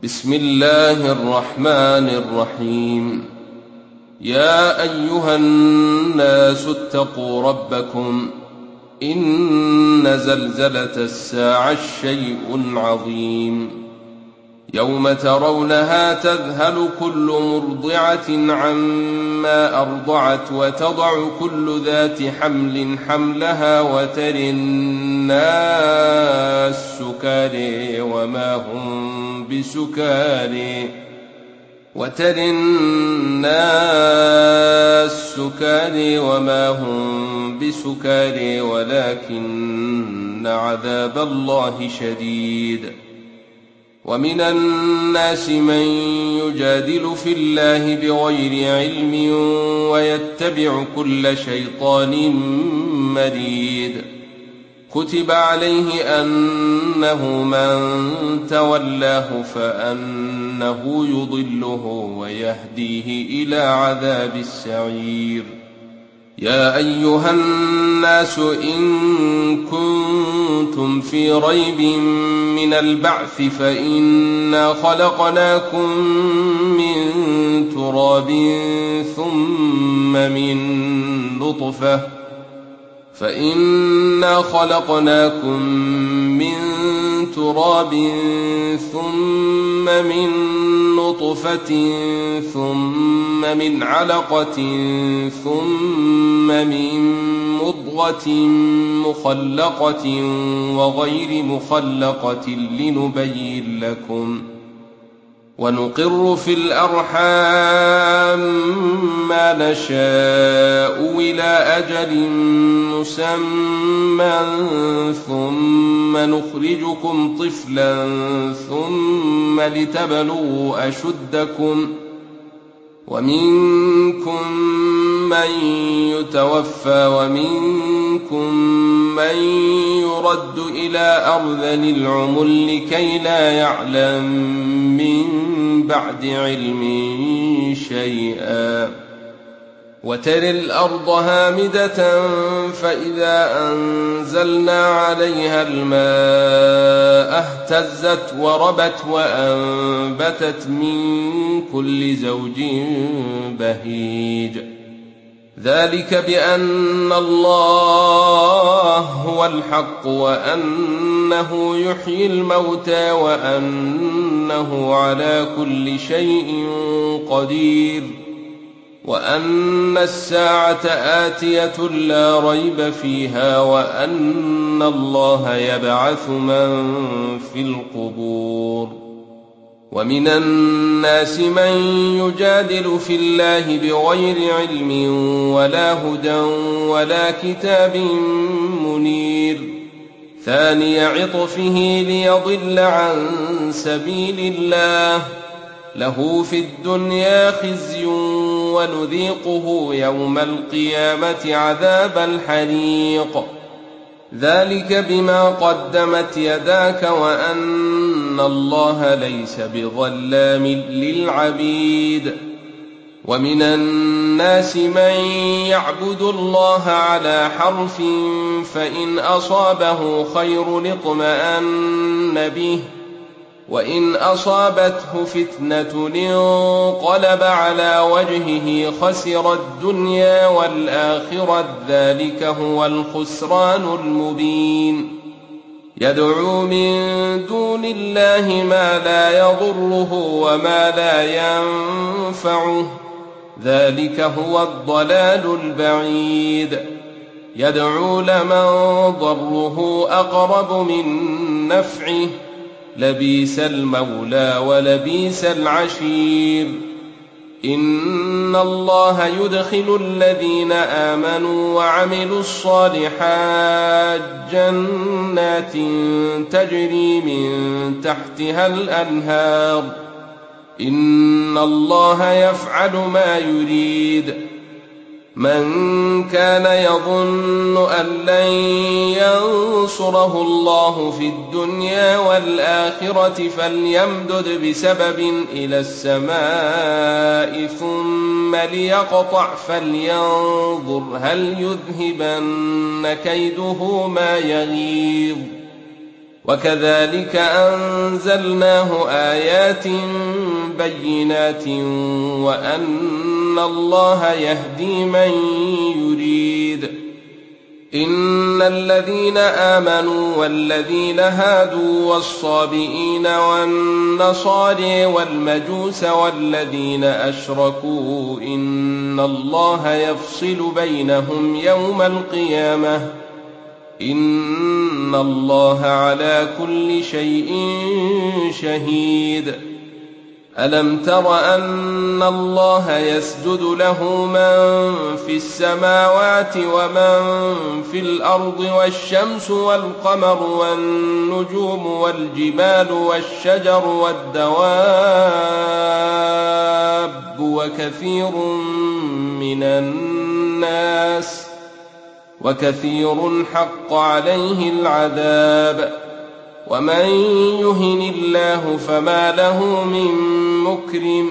بسم الله الرحمن الرحيم. يا أيها الناس اتقوا ربكم إن زلزلة الساعة شيء عظيم، يوم ترونها تذهل كل مرضعة عما أرضعت وتضع كل ذات حمل حملها وترى الناس سكارى وما هم بسكارى ولكن عذاب الله شديد. ومن الناس من يجادل في الله بغير علم ويتبع كل شيطان مريد. كتب عليه أنه من تولاه فأنه يضله ويهديه إلى عذاب السعير. يا أيها الناس إن كنتم في ريب من البعث فإنا خلقناكم من تراب ثم من نطفة ثم من علقة ثم من مضغة مخلقة وغير مخلقة لنبين لكم، ونقر في الأرحام ما نشاء إلى أجل مسمى ثم نخرجكم طفلا ثم لتبلغوا أشدكم، ومنكم من يتوفى ومنكم من يرد إلى أرذل العمر لكي لا يعلم من بعد علم شيئا. وترى الأرض هامدة فإذا أنزلنا عليها الماء اهتزت وربت وأنبتت من كل زوج بهيج. ذلك بأن الله هو الحق وأنه يحيي الموتى وأنه على كل شيء قدير، وأن الساعة آتية لا ريب فيها، وأن الله يبعث من في القبور. ومن الناس من يجادل في الله بغير علم ولا هدى ولا كتاب منير، ثاني عطفه ليضل عن سبيل الله، له في الدنيا خزي ونذيقه يوم القيامة عذاب الحريق. ذلك بما قدمت يداك وأن الله ليس بظلام للعبيد. ومن الناس من يعبد الله على حرف فإن أصابه خير اطمأن به، وإن أصابته فتنة انقلب على وجهه خسر الدنيا والآخرة، ذلك هو الخسران المبين. يدعو من دون الله ما لا يضره وما لا ينفعه، ذلك هو الضلال البعيد. يدعو لمن ضره أقرب من نفعه، لبئس المولى ولبئس العشير. إن الله يدخل الذين آمنوا وعملوا الصالحات جنات تجري من تحتها الأنهار، إن الله يفعل ما يريد. من كان يظن أن لن ينصره الله في الدنيا والآخرة فليمدد بسبب إلى السماء ثم ليقطع فلينظر هل يذهبن كيده ما يغيظ. وكذلك أنزلناه آيات بينات وأن الله يهدي من يريد. إن الذين آمنوا والذين هادوا والصابئين والنصارى والمجوس والذين أشركوا إن الله يفصل بينهم يوم القيامة إن الله على كل شيء شهيد. ألم تر أن الله يسجد له من في السماوات ومن في الأرض والشمس والقمر والنجوم والجبال والشجر والدواب وكثير حق عليه العذاب ومن يهن الله فما له من مكرم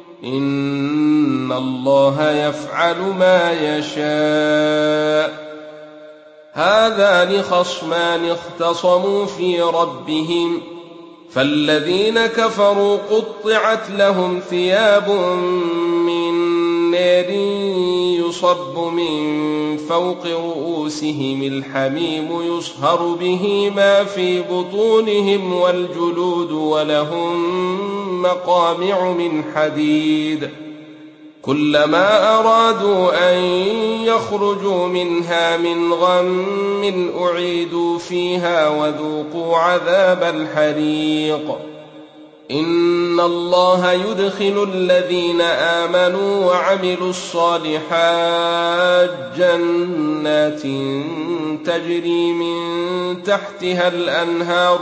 إن الله يفعل ما يشاء. هذان خصمان اختصموا في ربهم فالذين كفروا قطعت لهم ثياب من نار يصب من فوق رؤوسهم الحميم يصهر به ما في بطونهم والجلود ولهم مقامع من حديد كلما أرادوا أن يخرجوا منها من غم أعيدوا فيها وذوقوا عذاب الحريق. إن الله يدخل الذين آمنوا وعملوا الصالحات جنات تجري من تحتها الأنهار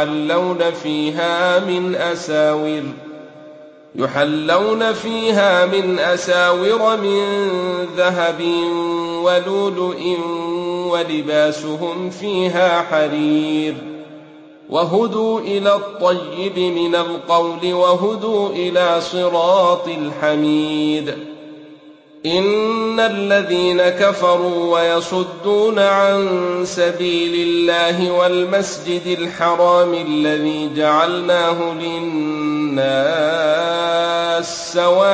يحلون فيها من أساور من ذهب ولؤلؤ ولباسهم فيها حرير وهدوا إلى الطيب من القول وهدوا إلى صراط الحميد. إن الذين كفروا ويصدون عن سبيل الله والمسجد الحرام الذي جعلناه للناس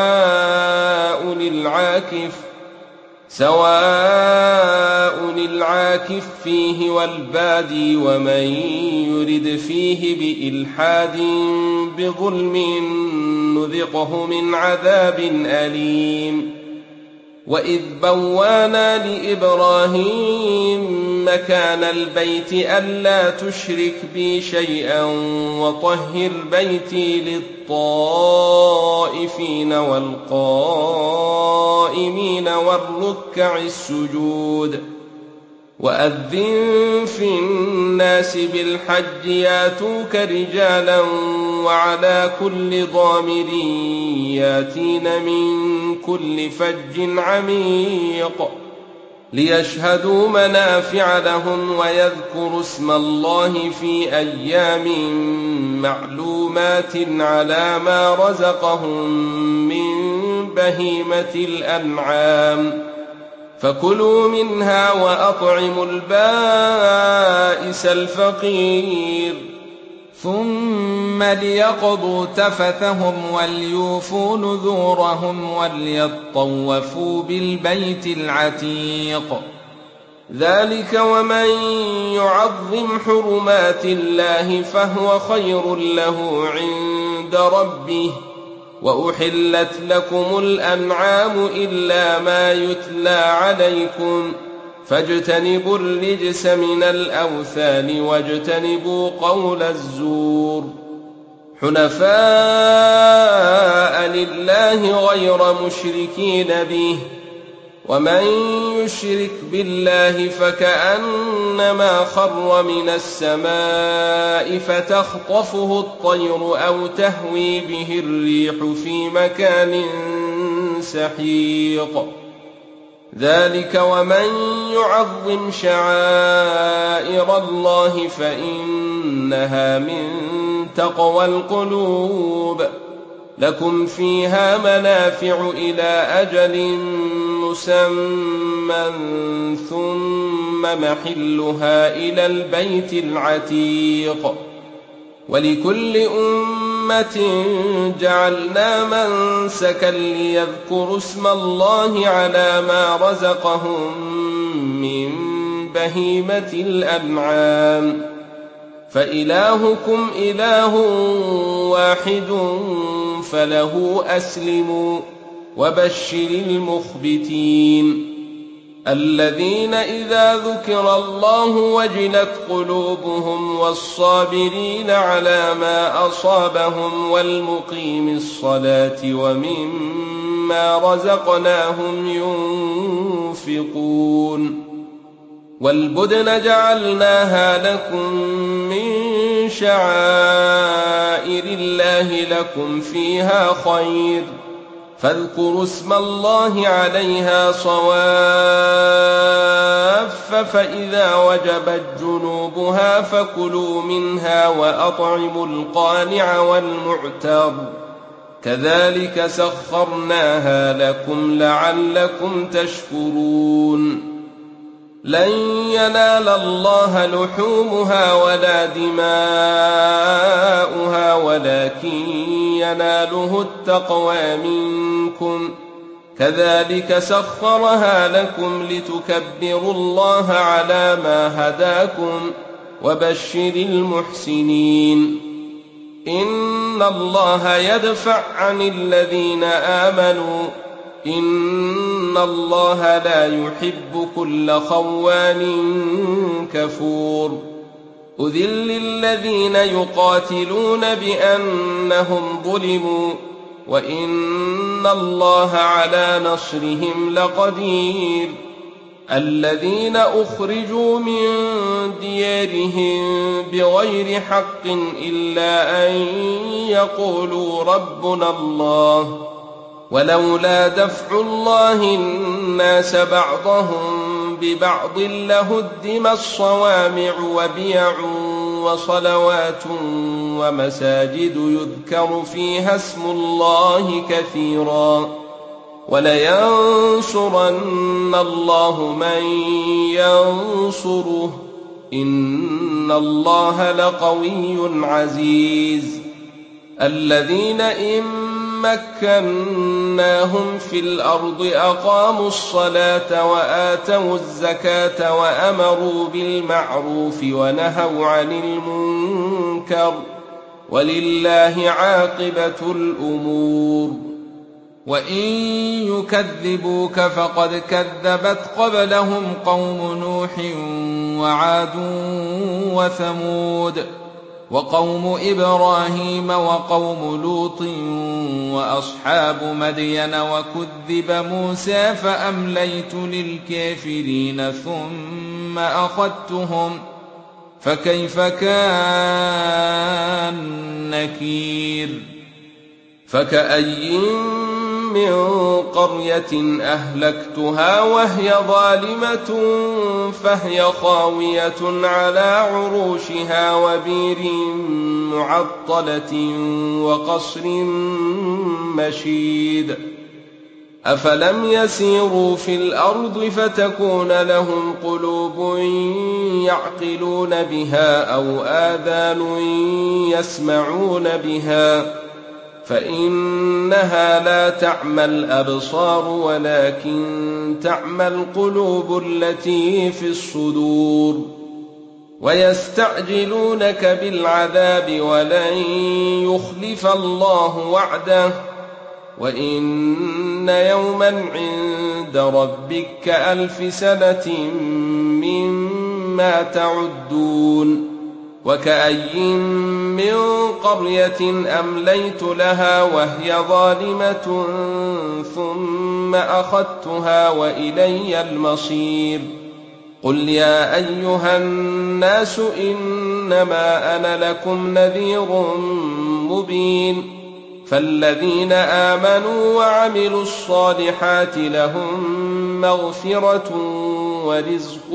سواء العاكف فيه والبادي ومن يرد فيه بإلحاد بظلم نذقه من عذاب أليم. وإذ بوانا لإبراهيم مكان البيت ألا تشرك بي شيئا وطهر بيتي للطائفين والقائمين والركع السجود. وأذن في الناس بالحج ياتوك رجالا وعلى كل ضامر ياتين من كل فج عميق ليشهدوا منافع لهم ويذكروا اسم الله في أيام معلومات على ما رزقهم من بهيمة الأنعام فكلوا منها وأطعموا البائس الفقير ثم ليقضوا تفثهم وليوفوا نذورهم وليطوفوا بالبيت العتيق. ذلك ومن يعظم حرمات الله فهو خير له عند ربه. وأحلت لكم الأنعام إلا ما يتلى عليكم فاجتنبوا الرجس من الأوثان واجتنبوا قول الزور حنفاء لله غير مشركين به ومن يشرك بالله فكأنما خر من السماء فتخطفه الطير أو تهوي به الريح في مكان سحيق. ذلك ومن يعظم شعائر الله فإنها من تقوى القلوب. لكم فيها منافع إلى أجل مسمى ثم محلها إلى البيت العتيق. ولكل أمة جعلنا منسكا ليذكروا اسم الله على ما رزقهم من بهيمة الأنعام، فإلهكم إله واحد فله أسلموا وبشر المخبتين الذين إذا ذكر الله وجلت قلوبهم والصابرين على ما أصابهم والمقيم الصلاة ومما رزقناهم ينفقون. والبدن جعلناها لكم من شعائر الله لكم فيها خير، فاذكروا اسم الله عليها صواف، فإذا وجبت جنوبها فكلوا منها وأطعموا القانع والمعتر، كذلك سخرناها لكم لعلكم تشكرون. لن ينال الله لحومها ولا دماؤها ولكن يناله التقوى منكم، كذلك سخرها لكم لتكبروا الله على ما هداكم وبشر المحسنين. إن الله يدفع عن الذين آمنوا، إن الله لا يحب كل خوان كفور. أذل الذين يقاتلون بأنهم ظلموا وإن الله على نصرهم لقدير. الذين أخرجوا من ديارهم بغير حق إلا أن يقولوا ربنا الله، ولولا دفع الله الناس بعضهم ببعض لهدمت صوامع وبيع وصلوات ومساجد يذكر فيها اسم الله كثيرا، ولينصرن الله من ينصره، إن الله لقوي عزيز. الذين إن مكناهم في الأرض أقاموا الصلاة وآتوا الزكاة وأمروا بالمعروف ونهوا عن المنكر، ولله عاقبة الأمور. وإن يكذبوك فقد كذبت قبلهم قوم نوح وعاد وثمود وقوم إبراهيم وقوم لوط وأصحاب مدين، وكذب موسى فأمليت للكافرين ثم أخذتهم، فكيف كان نكير. فكأي من قرية أهلكتها وهي ظالمة فهي خاوية على عروشها وبير معطلة وقصر مشيد. أفلم يسيروا في الأرض فتكون لهم قلوب يعقلون بها أو آذان يسمعون بها، فإنها لا تعمى الأبصار ولكن تعمى القلوب التي في الصدور. ويستعجلونك بالعذاب ولن يخلف الله وعده، وإن يوما عند ربك كألف سنة مما تعدون. وكأي من قرية أمليت لها وهي ظالمة ثم أخذتها وإلي المصير. قل يا أيها الناس إنما أنا لكم نذير مبين، فالذين آمنوا وعملوا الصالحات لهم مغفرة ورزق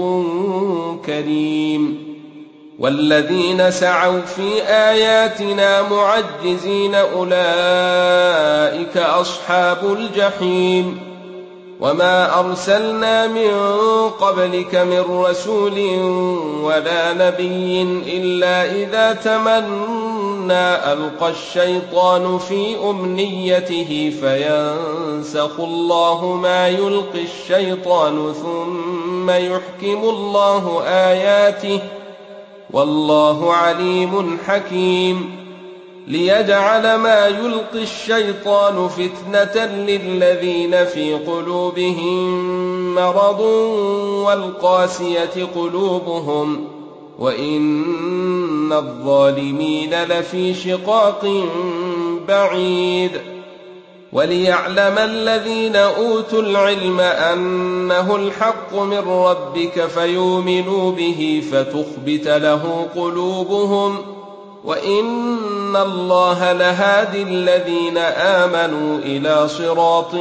كريم، والذين سعوا في آياتنا معجزين أولئك أصحاب الجحيم. وما أرسلنا من قبلك من رسول ولا نبي إلا إذا تمنى ألقى الشيطان في أمنيته فينسخ الله ما يلقي الشيطان ثم يحكم الله آياته والله عليم حكيم ليجعل ما يلقي الشيطان فتنة للذين في قلوبهم مرض والقاسية قلوبهم وإن الظالمين لفي شقاق بعيد وليعلم الذين أوتوا العلم أنه الحق من ربك فيؤمنوا به فتخبت له قلوبهم وإن الله لهادي الذين آمنوا إلى صراط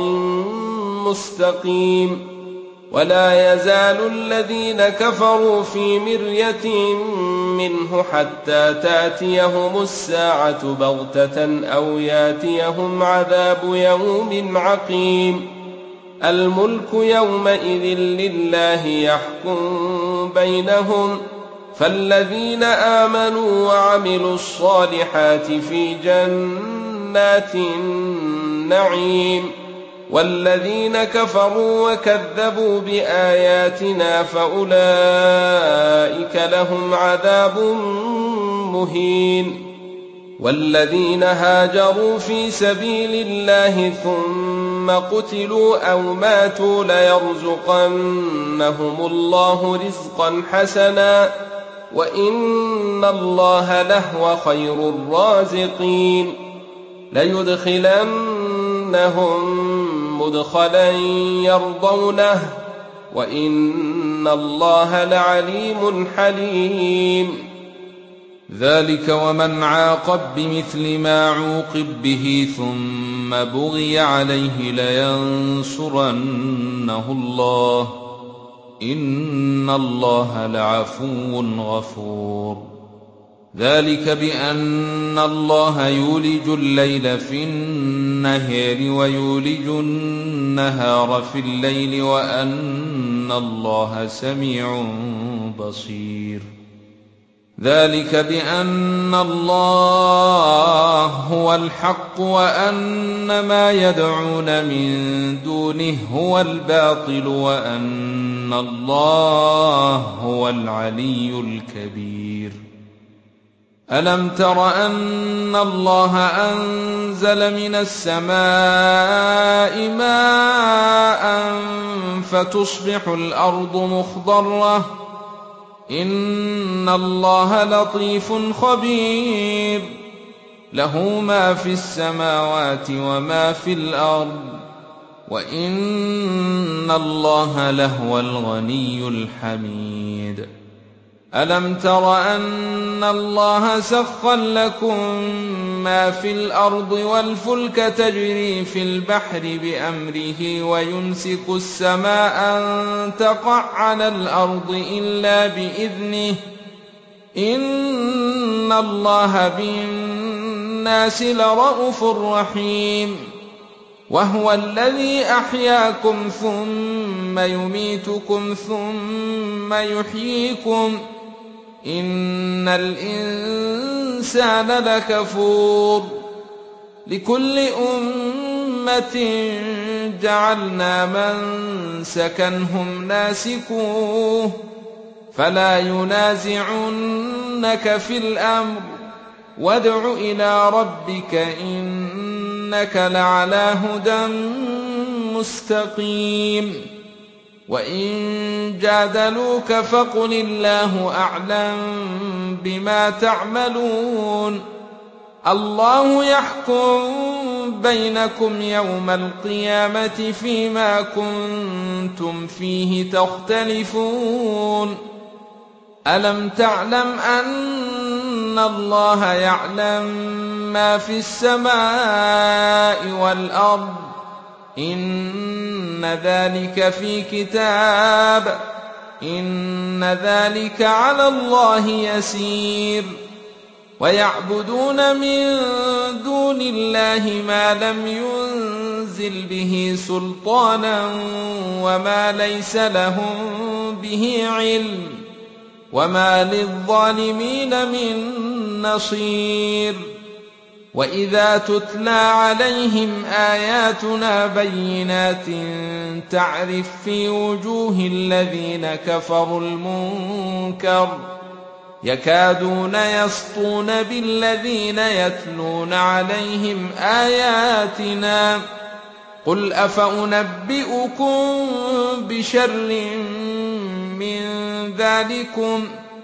مستقيم ولا يزال الذين كفروا في مرية منه حتى تأتيهم الساعة بغتة أو يأتيهم عذاب يوم عقيم الملك يومئذ لله يحكم بينهم فالذين آمنوا وعملوا الصالحات في جنات النعيم والذين كفروا وكذبوا بآياتنا فأولئك لهم عذاب مهين والذين هاجروا في سبيل الله ثم قتلوا أو ماتوا ليرزقنهم الله رزقا حسنا وإن الله لهو خير الرازقين ليدخلنهم مدخلا يرضونه وإن الله لعليم حليم ذلك ومن عاقب بمثل ما عوقب به ثم بغي عليه لينصرنه الله إن الله لعفو غفور ذلك بأن الله يولج الليل في النهار ويولج النهار في الليل وأن الله سميع بصير ذلك بأن الله هو الحق وأن ما يدعون من دونه هو الباطل وأن الله هو العلي الكبير ألم تر أن الله أنزل من السماء ماء فتصبح الأرض مخضرة إن الله لطيف خبير له ما في السماوات وما في الأرض وإن الله لهو الغني الحميد ألم تر أن الله سخر لكم ما في الأرض والفلك تجري في البحر بأمره ويمسك السماء أن تقع على الأرض إلا بإذنه إن الله بالناس لرءوف رحيم وهو الذي أحياكم ثم يميتكم ثم يحييكم إن الإنسان لكفور لكل أمة جعلنا منسكا هم ناسكوه فلا ينازعنك في الأمر وادع إلى ربك إنك لعلى هدى مستقيم وإن جادلوك فقل الله أعلم بما تعملون الله يحكم بينكم يوم القيامة فيما كنتم فيه تختلفون ألم تعلم أن الله يعلم ما في السماء والأرض إن ذلك في كتاب إن ذلك على الله يسير ويعبدون من دون الله ما لم ينزل به سلطانا وما ليس لهم به علم وما للظالمين من نصير وإذا تتلى عليهم آياتنا بينات تعرف في وجوه الذين كفروا المنكر يكادون يسطون بالذين يتلون عليهم آياتنا قل أفأنبئكم بشر من ذلكم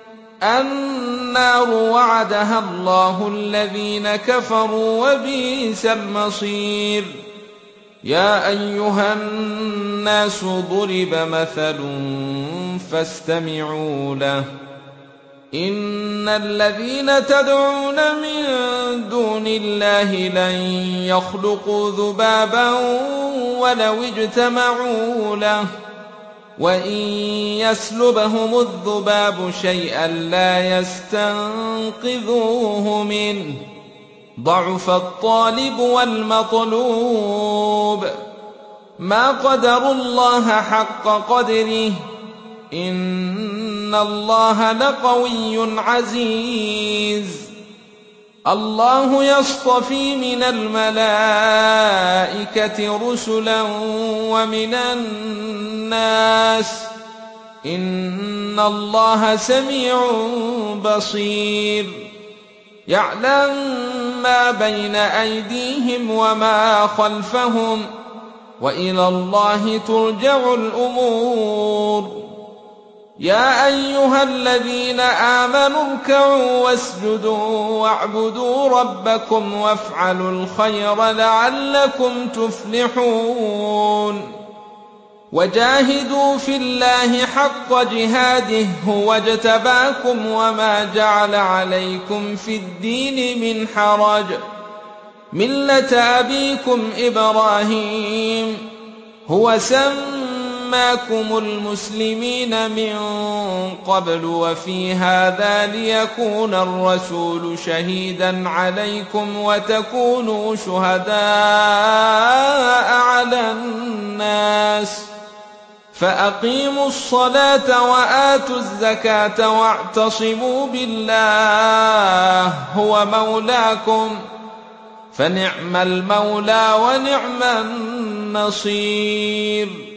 النار وعدها الله الذين كفروا وبئس المصير يا أيها الناس ضرب مثل فاستمعوا له إن الذين تدعون من دون الله لن يخلقوا ذبابا ولو اجتمعوا له وإن يسلبهم الذباب شيئا لا يستنقذوه منه ضعف الطالب والمطلوب ما قدروا الله حق قدره إن الله لقوي عزيز الله يصطفي من الملائكة رسلا ومن الناس إن الله سميع بصير يعلم ما بين أيديهم وما خلفهم وإلى الله ترجع الأمور يا أيها الذين آمنوا اركعوا واسجدوا واعبدوا ربكم وافعلوا الخير لعلكم تفلحون وجاهدوا في الله حق جهاده هو اجتباكم وما جعل عليكم في الدين من حرج ملة أبيكم إبراهيم هو سماكم المسلمين من قبل وفي هذا ليكون الرسول شهيدا عليكم وتكونوا شهداء على الناس فأقيموا الصلاة وآتوا الزكاة واعتصموا بالله هو مولاكم فنعم المولى ونعم النصير